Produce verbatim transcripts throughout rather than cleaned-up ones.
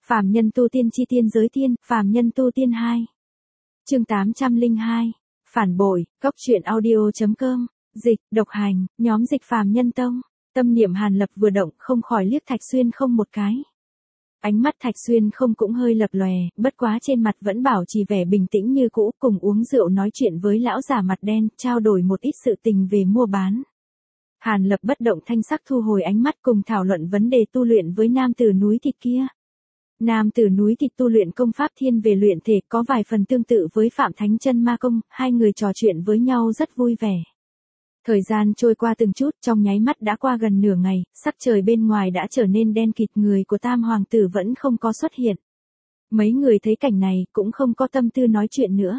Phàm nhân tu tiên chi tiên giới tiên, phàm nhân tu tiên hai. Chương tám trăm lẻ hai. Phản bội, góc truyện audio chấm com, dịch, độc hành, nhóm dịch phàm nhân tông. Tâm niệm Hàn Lập vừa động, không khỏi liếc Thạch Xuyên không một cái. Ánh mắt Thạch Xuyên không cũng hơi lập lòe, bất quá trên mặt vẫn bảo trì vẻ bình tĩnh như cũ, cùng uống rượu nói chuyện với lão già mặt đen, trao đổi một ít sự tình về mua bán. Hàn Lập bất động thanh sắc thu hồi ánh mắt cùng thảo luận vấn đề tu luyện với nam tử núi thịt kia. Nam tử núi thịt tu luyện công pháp thiên về luyện thể, có vài phần tương tự với Phạm Thánh Chân Ma Công, hai người trò chuyện với nhau rất vui vẻ. Thời gian trôi qua từng chút, trong nháy mắt đã qua gần nửa ngày, sắc trời bên ngoài đã trở nên đen kịt, người của Tam Hoàng tử vẫn không có xuất hiện. Mấy người thấy cảnh này, cũng không có tâm tư nói chuyện nữa.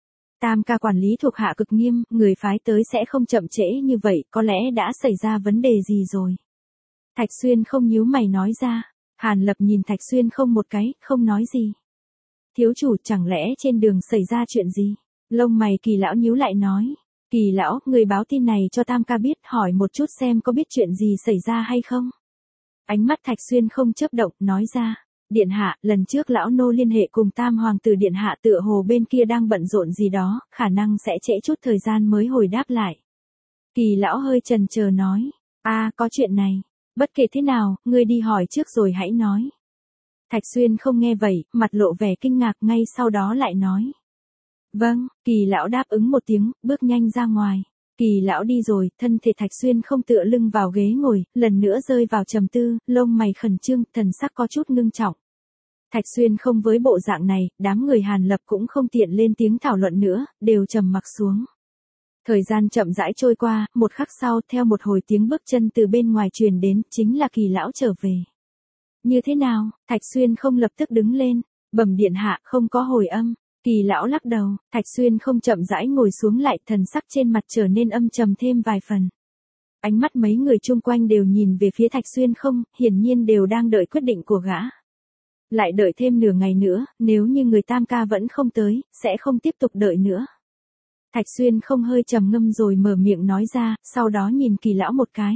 Tam ca quản lý thuộc hạ cực nghiêm, người phái tới sẽ không chậm trễ như vậy, có lẽ đã xảy ra vấn đề gì rồi. Thạch Xuyên không nhíu mày nói ra. Hàn Lập nhìn Thạch Xuyên không một cái, không nói gì. Thiếu chủ, chẳng lẽ trên đường xảy ra chuyện gì? Lông mày Kỳ lão nhíu lại nói. Kỳ lão, người báo tin này cho Tam ca biết, hỏi một chút xem có biết chuyện gì xảy ra hay không? Ánh mắt Thạch Xuyên không chớp động, nói ra. Điện hạ, lần trước lão nô liên hệ cùng Tam Hoàng tử điện hạ, tựa hồ bên kia đang bận rộn gì đó, khả năng sẽ trễ chút thời gian mới hồi đáp lại. Kỳ lão hơi chần chờ nói. A, à, có chuyện này. Bất kể thế nào, ngươi đi hỏi trước rồi hãy nói. Thạch Xuyên không nghe vậy, mặt lộ vẻ kinh ngạc, ngay sau đó lại nói. Vâng, Kỳ lão đáp ứng một tiếng, bước nhanh ra ngoài. Kỳ lão đi rồi, thân thể Thạch Xuyên không tựa lưng vào ghế ngồi, lần nữa rơi vào trầm tư, lông mày khẩn trương, thần sắc có chút ngưng trọng. Thạch Xuyên không với bộ dạng này, đám người Hàn Lập cũng không tiện lên tiếng thảo luận nữa, đều trầm mặc xuống. Thời gian chậm rãi trôi qua, một khắc sau, theo một hồi tiếng bước chân từ bên ngoài truyền đến, chính là Kỳ lão trở về. Như thế nào? Thạch Xuyên không lập tức đứng lên, bẩm điện hạ, không có hồi âm. Kỳ lão lắc đầu, Thạch Xuyên không chậm rãi ngồi xuống lại, thần sắc trên mặt trở nên âm trầm thêm vài phần. Ánh mắt mấy người chung quanh đều nhìn về phía Thạch Xuyên không, hiển nhiên đều đang đợi quyết định của gã. Lại đợi thêm nửa ngày nữa, nếu như người Tam ca vẫn không tới, sẽ không tiếp tục đợi nữa. Thạch Xuyên không hơi trầm ngâm rồi mở miệng nói ra, sau đó nhìn Kỳ lão một cái.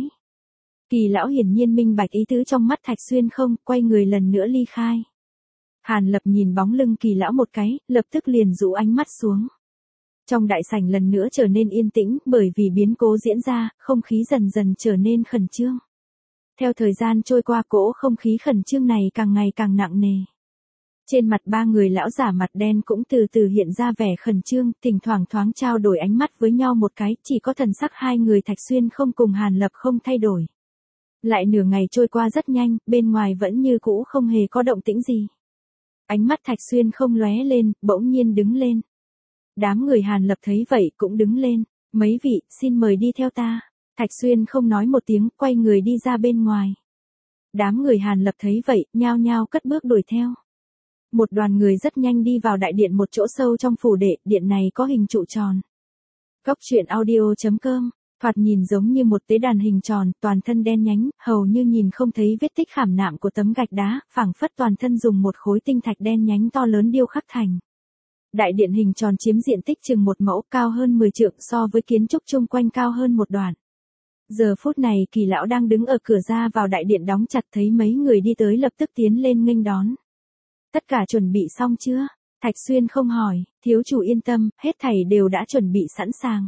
Kỳ lão hiển nhiên minh bạch ý tứ trong mắt Thạch Xuyên không, quay người lần nữa ly khai. Hàn Lập nhìn bóng lưng Kỳ lão một cái, lập tức liền rũ ánh mắt xuống. Trong đại sảnh lần nữa trở nên yên tĩnh, bởi vì biến cố diễn ra, không khí dần dần trở nên khẩn trương. Theo thời gian trôi qua, cỗ không khí khẩn trương này càng ngày càng nặng nề. Trên mặt ba người lão giả mặt đen cũng từ từ hiện ra vẻ khẩn trương, thỉnh thoảng thoáng trao đổi ánh mắt với nhau một cái, chỉ có thần sắc hai người Thạch Xuyên không cùng Hàn Lập không thay đổi. Lại nửa ngày trôi qua rất nhanh, bên ngoài vẫn như cũ không hề có động tĩnh gì. Ánh mắt Thạch Xuyên không lóe lên, bỗng nhiên đứng lên. Đám người Hàn Lập thấy vậy cũng đứng lên, mấy vị, xin mời đi theo ta. Thạch Xuyên không nói một tiếng, quay người đi ra bên ngoài. Đám người Hàn Lập thấy vậy, nhao nhao cất bước đuổi theo. Một đoàn người rất nhanh đi vào đại điện một chỗ sâu trong phủ đệ, điện này có hình trụ tròn. Góc truyện audio chấm com, thoạt nhìn giống như một tế đàn hình tròn, toàn thân đen nhánh, hầu như nhìn không thấy vết tích khảm nạm của tấm gạch đá, phảng phất toàn thân dùng một khối tinh thạch đen nhánh to lớn điêu khắc thành. Đại điện hình tròn chiếm diện tích chừng một mẫu, cao hơn mười trượng, so với kiến trúc chung quanh cao hơn một đoạn. Giờ phút này Kỳ lão đang đứng ở cửa ra vào đại điện đóng chặt, thấy mấy người đi tới lập tức tiến lên nghênh đón. Tất cả chuẩn bị xong chưa? Thạch Xuyên không hỏi, thiếu chủ yên tâm, hết thảy đều đã chuẩn bị sẵn sàng.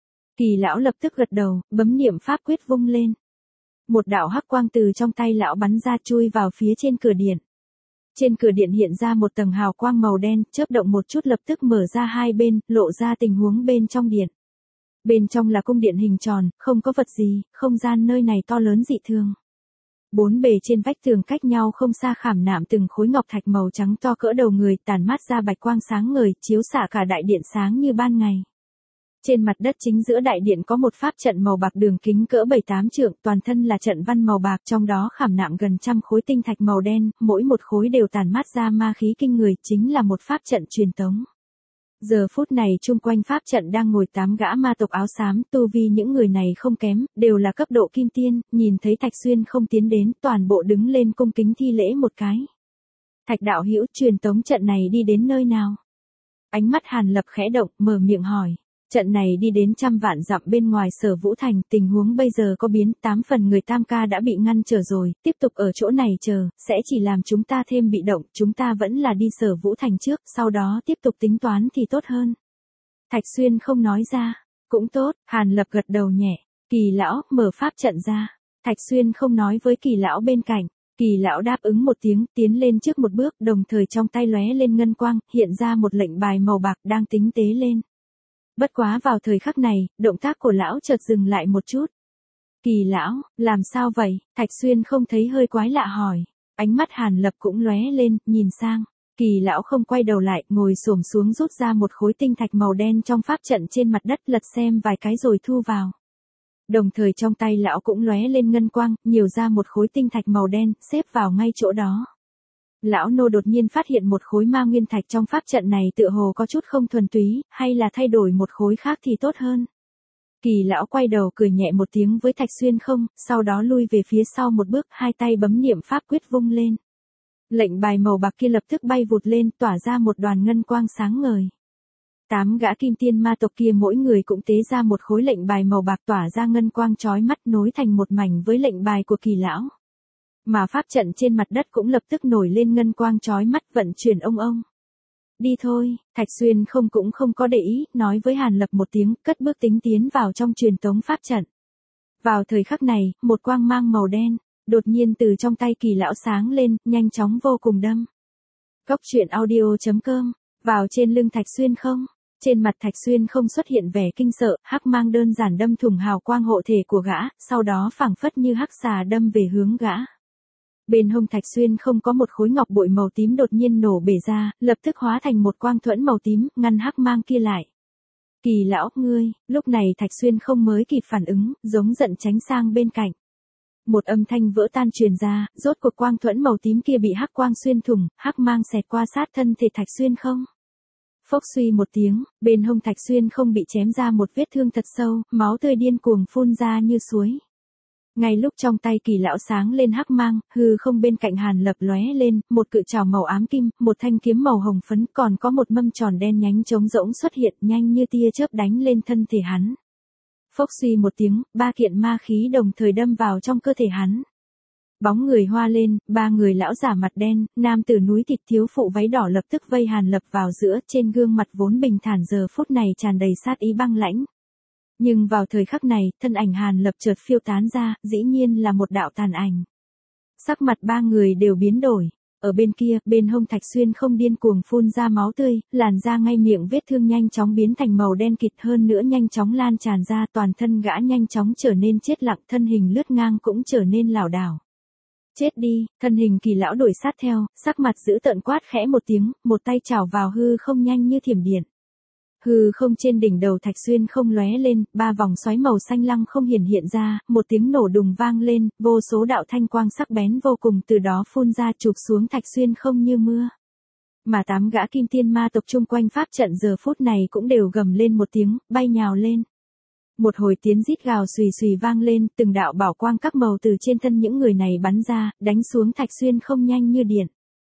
Kỳ lão lập tức gật đầu, bấm niệm pháp quyết vung lên. Một đạo hắc quang từ trong tay lão bắn ra chui vào phía trên cửa điện. Trên cửa điện hiện ra một tầng hào quang màu đen, chớp động một chút lập tức mở ra hai bên, lộ ra tình huống bên trong điện. Bên trong là cung điện hình tròn, không có vật gì, không gian nơi này to lớn dị thường. Bốn bề trên vách tường cách nhau không xa khảm nạm từng khối ngọc thạch màu trắng to cỡ đầu người, tản mát ra bạch quang sáng ngời, chiếu xạ cả đại điện sáng như ban ngày. Trên mặt đất chính giữa đại điện có một pháp trận màu bạc đường kính cỡ bảy tám trượng, toàn thân là trận văn màu bạc, trong đó khảm nạm gần trăm khối tinh thạch màu đen, mỗi một khối đều tản mát ra ma khí kinh người, chính là một pháp trận truyền tống. Giờ phút này chung quanh pháp trận đang ngồi tám gã ma tộc áo xám, tu vi những người này không kém, đều là cấp độ kim tiên, nhìn thấy Thạch Xuyên không tiến đến, toàn bộ đứng lên cung kính thi lễ một cái. Thạch đạo hữu, truyền tống trận này đi đến nơi nào? Ánh mắt Hàn Lập khẽ động, mở miệng hỏi. Trận này đi đến trăm vạn dặm bên ngoài Sở Vũ Thành, tình huống bây giờ có biến, tám phần người Tam Ca đã bị ngăn trở rồi, tiếp tục ở chỗ này chờ, sẽ chỉ làm chúng ta thêm bị động, chúng ta vẫn là đi Sở Vũ Thành trước, sau đó tiếp tục tính toán thì tốt hơn. Thạch Xuyên không nói ra, cũng tốt, Hàn Lập gật đầu nhẹ, Kỳ lão, mở pháp trận ra. Thạch Xuyên không nói với Kỳ lão bên cạnh. Kỳ lão đáp ứng một tiếng, tiến lên trước một bước, đồng thời trong tay lóe lên ngân quang, hiện ra một lệnh bài màu bạc đang tính tế lên. Bất quá vào thời khắc này, động tác của lão chợt dừng lại một chút. Kỳ lão, làm sao vậy? Thạch Xuyên không thấy hơi quái lạ hỏi. Ánh mắt Hàn Lập cũng lóe lên, nhìn sang. Kỳ lão không quay đầu lại, ngồi xổm xuống rút ra một khối tinh thạch màu đen trong pháp trận trên mặt đất, lật xem vài cái rồi thu vào. Đồng thời trong tay lão cũng lóe lên ngân quang, nhiều ra một khối tinh thạch màu đen, xếp vào ngay chỗ đó. Lão nô đột nhiên phát hiện một khối ma nguyên thạch trong pháp trận này tựa hồ có chút không thuần túy, hay là thay đổi một khối khác thì tốt hơn. Kỳ lão quay đầu cười nhẹ một tiếng với Thạch Xuyên không, sau đó lui về phía sau một bước, hai tay bấm niệm pháp quyết vung lên. Lệnh bài màu bạc kia lập tức bay vụt lên, tỏa ra một đoàn ngân quang sáng ngời. Tám gã kim tiên ma tộc kia mỗi người cũng tế ra một khối lệnh bài màu bạc tỏa ra ngân quang chói mắt nối thành một mảnh với lệnh bài của Kỳ lão. Mà pháp trận trên mặt đất cũng lập tức nổi lên ngân quang chói mắt vận chuyển ông ông. Đi thôi, Thạch Xuyên không cũng không có để ý, nói với Hàn Lập một tiếng, cất bước tính tiến vào trong truyền tống pháp trận. Vào thời khắc này, một quang mang màu đen, đột nhiên từ trong tay Kỳ lão sáng lên, nhanh chóng vô cùng đâm. Cốc truyện audio chấm com, vào trên lưng Thạch Xuyên không? Trên mặt Thạch Xuyên không xuất hiện vẻ kinh sợ, hắc mang đơn giản đâm thủng hào quang hộ thể của gã, sau đó phảng phất như hắc xà đâm về hướng gã. Bên hông Thạch Xuyên không có một khối ngọc bội màu tím đột nhiên nổ bể ra, lập tức hóa thành một quang thuẫn màu tím, ngăn hắc mang kia lại. Kỳ lão, ngươi, lúc này Thạch Xuyên không mới kịp phản ứng, giống giận tránh sang bên cạnh. Một âm thanh vỡ tan truyền ra, rốt cuộc quang thuẫn màu tím kia bị hắc quang xuyên thủng, hắc mang xẹt qua sát thân thể Thạch Xuyên không. Phốc suy một tiếng, bên hông Thạch Xuyên không bị chém ra một vết thương thật sâu, máu tươi điên cuồng phun ra như suối. Ngay lúc trong tay Kỳ lão sáng lên hắc mang, hư không bên cạnh Hàn Lập lóe lên, một cự trảo màu ám kim, một thanh kiếm màu hồng phấn, còn có một mâm tròn đen nhánh trống rỗng xuất hiện nhanh như tia chớp đánh lên thân thể hắn. Phốc suy một tiếng, ba kiện ma khí đồng thời đâm vào trong cơ thể hắn. Bóng người hoa lên, ba người lão giả mặt đen, nam tử núi thịt thiếu phụ váy đỏ lập tức vây Hàn Lập vào giữa, trên gương mặt vốn bình thản giờ phút này tràn đầy sát ý băng lãnh. Nhưng vào thời khắc này, thân ảnh Hàn Lập chợt phiêu tán ra, dĩ nhiên là một đạo tàn ảnh. Sắc mặt ba người đều biến đổi. Ở bên kia, bên hông Thạch Xuyên không điên cuồng phun ra máu tươi, làn da ngay miệng vết thương nhanh chóng biến thành màu đen kịt, hơn nữa nhanh chóng lan tràn ra, toàn thân gã nhanh chóng trở nên chết lặng, thân hình lướt ngang cũng trở nên lảo đảo. Chết đi, thân hình Kỳ lão đuổi sát theo, sắc mặt dữ tợn quát khẽ một tiếng, một tay chảo vào hư không nhanh như thiểm điện. Hư không trên đỉnh đầu Thạch Xuyên không lóe lên, ba vòng xoáy màu xanh lăng không hiển hiện ra, một tiếng nổ đùng vang lên, vô số đạo thanh quang sắc bén vô cùng từ đó phun ra chụp xuống Thạch Xuyên không như mưa. Mà tám gã kim tiên ma tộc chung quanh pháp trận giờ phút này cũng đều gầm lên một tiếng, bay nhào lên. Một hồi tiếng rít gào xùy xùy vang lên, từng đạo bảo quang các màu từ trên thân những người này bắn ra, đánh xuống Thạch Xuyên không nhanh như điện.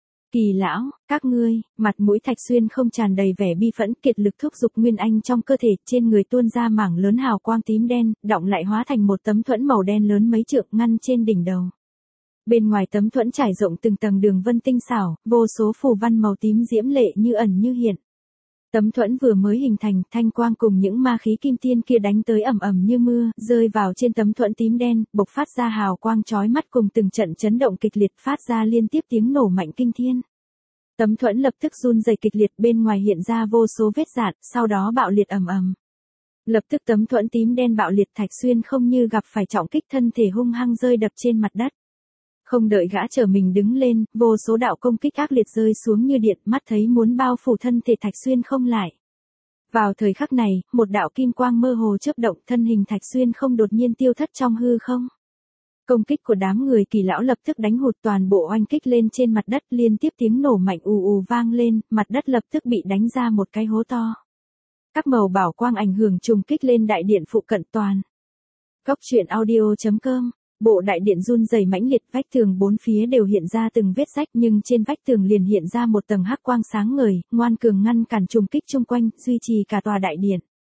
Kỳ lão, các ngươi, mặt mũi Thạch Xuyên không tràn đầy vẻ bi phẫn, kiệt lực thúc giục nguyên anh trong cơ thể, trên người tuôn ra mảng lớn hào quang tím đen, đọng lại hóa thành một tấm thuẫn màu đen lớn mấy trượng ngăn trên đỉnh đầu. Bên ngoài tấm thuẫn trải rộng từng tầng đường vân tinh xảo, vô số phù văn màu tím diễm lệ như ẩn như hiện. Tấm thuẫn vừa mới hình thành, thanh quang cùng những ma khí kim tiên kia đánh tới ầm ầm như mưa, rơi vào trên tấm thuẫn tím đen, bộc phát ra hào quang chói mắt cùng từng trận chấn động kịch liệt phát ra liên tiếp tiếng nổ mạnh kinh thiên. Tấm thuẫn lập tức run rẩy kịch liệt, bên ngoài hiện ra vô số vết rạn, sau đó bạo liệt ầm ầm. Lập tức tấm thuẫn tím đen bạo liệt, Thạch Xuyên không như gặp phải trọng kích, thân thể hung hăng rơi đập trên mặt đất. Không đợi gã trở mình đứng lên, vô số đạo công kích ác liệt rơi xuống như điện, mắt thấy muốn bao phủ thân thể Thạch Xuyên không lại. Vào thời khắc này, một đạo kim quang mơ hồ chớp động, thân hình Thạch Xuyên không đột nhiên tiêu thất trong hư không. Công kích của đám người Kỳ lão lập tức đánh hụt, toàn bộ oanh kích lên trên mặt đất, liên tiếp tiếng nổ mạnh ù ù vang lên, mặt đất lập tức bị đánh ra một cái hố to. Các màu bảo quang ảnh hưởng trùng kích lên đại điện phụ cận toàn. Cốc truyện audio chấm com. Bộ đại điện run rẩy mãnh liệt, vách tường bốn phía đều hiện ra từng vết rách, nhưng trên vách tường liền hiện ra một tầng hắc quang sáng ngời, ngoan cường ngăn cản trùng kích chung quanh, duy trì cả tòa đại điện.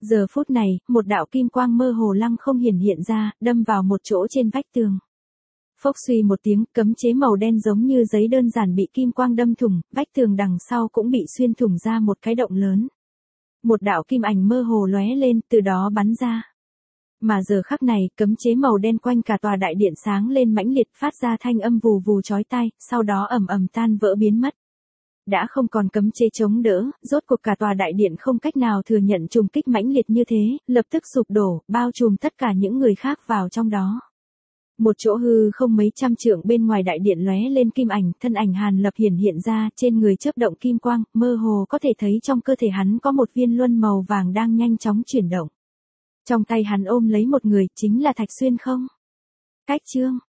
Giờ phút này, một đạo kim quang mơ hồ lăng không hiển hiện ra, đâm vào một chỗ trên vách tường. Phốc suy một tiếng, cấm chế màu đen giống như giấy đơn giản bị kim quang đâm thủng, vách tường đằng sau cũng bị xuyên thủng ra một cái động lớn. Một đạo kim ảnh mơ hồ lóe lên, từ đó bắn ra. Mà giờ khắc này, cấm chế màu đen quanh cả tòa đại điện sáng lên mãnh liệt, phát ra thanh âm vù vù chói tai, sau đó ầm ầm tan vỡ biến mất. Đã không còn cấm chế chống đỡ, rốt cuộc cả tòa đại điện không cách nào thừa nhận trùng kích mãnh liệt như thế, lập tức sụp đổ, bao trùm tất cả những người khác vào trong đó. Một chỗ hư không mấy trăm trượng bên ngoài đại điện lóe lên kim ảnh, thân ảnh Hàn Lập hiển hiện ra, trên người chớp động kim quang, mơ hồ có thể thấy trong cơ thể hắn có một viên luân màu vàng đang nhanh chóng chuyển động. Trong tay hắn ôm lấy một người, chính là Thạch Xuyên không? Cách chương